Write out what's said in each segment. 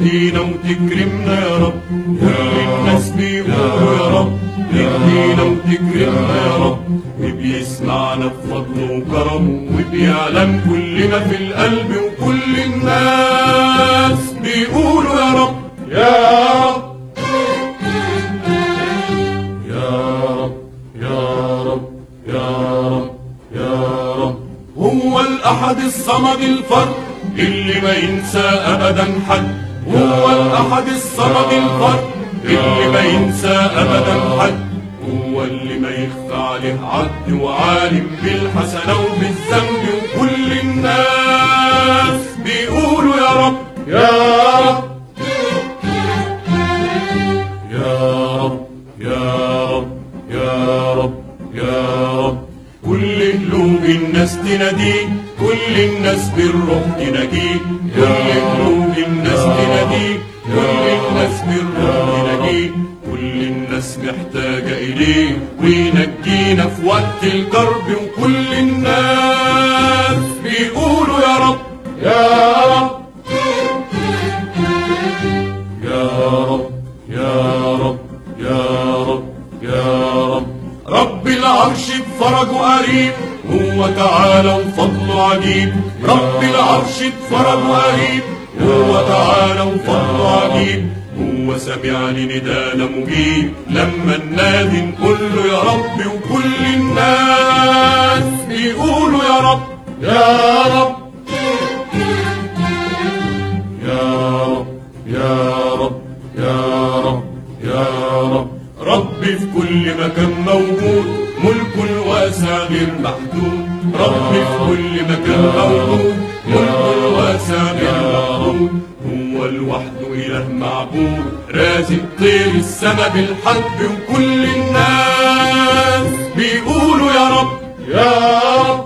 تهدينا وتكرمنا يا رب. كل الناس بيقولوا يا رب تهدينا وتكرمنا يا رب، وبيسمعنا بفضله وكرمه وبيعلم كل ما في القلب، وكل الناس بيقولوا يا رب يا رب يا رب يا رب يا رب. هو الأحد الصمد الفرد اللي ما ينسى أبدا حد، هو الأحد الصمد الفرد اللي ما ينسى أبدا حد، هو اللي ما يخفى عليه عد، وعالم بالحسنة وبالذنب، وكل الناس بيقولوا يا رب يا رب يا رب يا رب يا رب يا رب. كل قلوب الناس تناديه، كل الناس بالروح تناجيه، كل قلوب الناس تناديه، كل الناس بالروح تناجيه، كل الناس محتاجة إليه وينجينا في وقت الكرب، وكل الناس بيقولوا يا رب يا رب يا رب يا رب يا رب يا رب. رب العرش بفرجه قريب، هو تعالى وفضله عجيب، رب العرش بفرجه قريب، هو تعالى وفضله عجيب، هو سمع لندانا مجيب، لما ننادي نقول له يا رب، وكل الناس بيقولوا يا رب يا رب يا رب يا رب يا رب يا رب. رب في كل مكان موجود، ملكه الواسع غير محدود، رب في كل مكان موجود، ملكه الواسع غير محدود، هو لوحده إله معبود، رازق طير السما بالحب، وكل الناس بيقولوا يا رب يا رب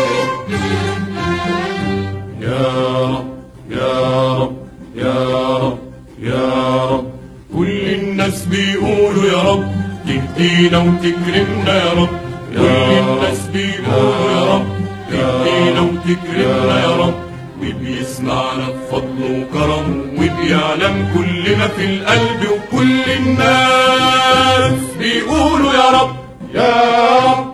يا رب يا رب يا رب يا رب. كل الناس بيقولوا يا رب تهدينا وتكرمنا يا رب، كل الناس بيقولوا يا رب تهدينا وتكرمنا يا رب، وبيسمعنا بفضله وكرمه وبيعلم كل ما في القلب، وكل الناس بيقولوا يا رب يا رب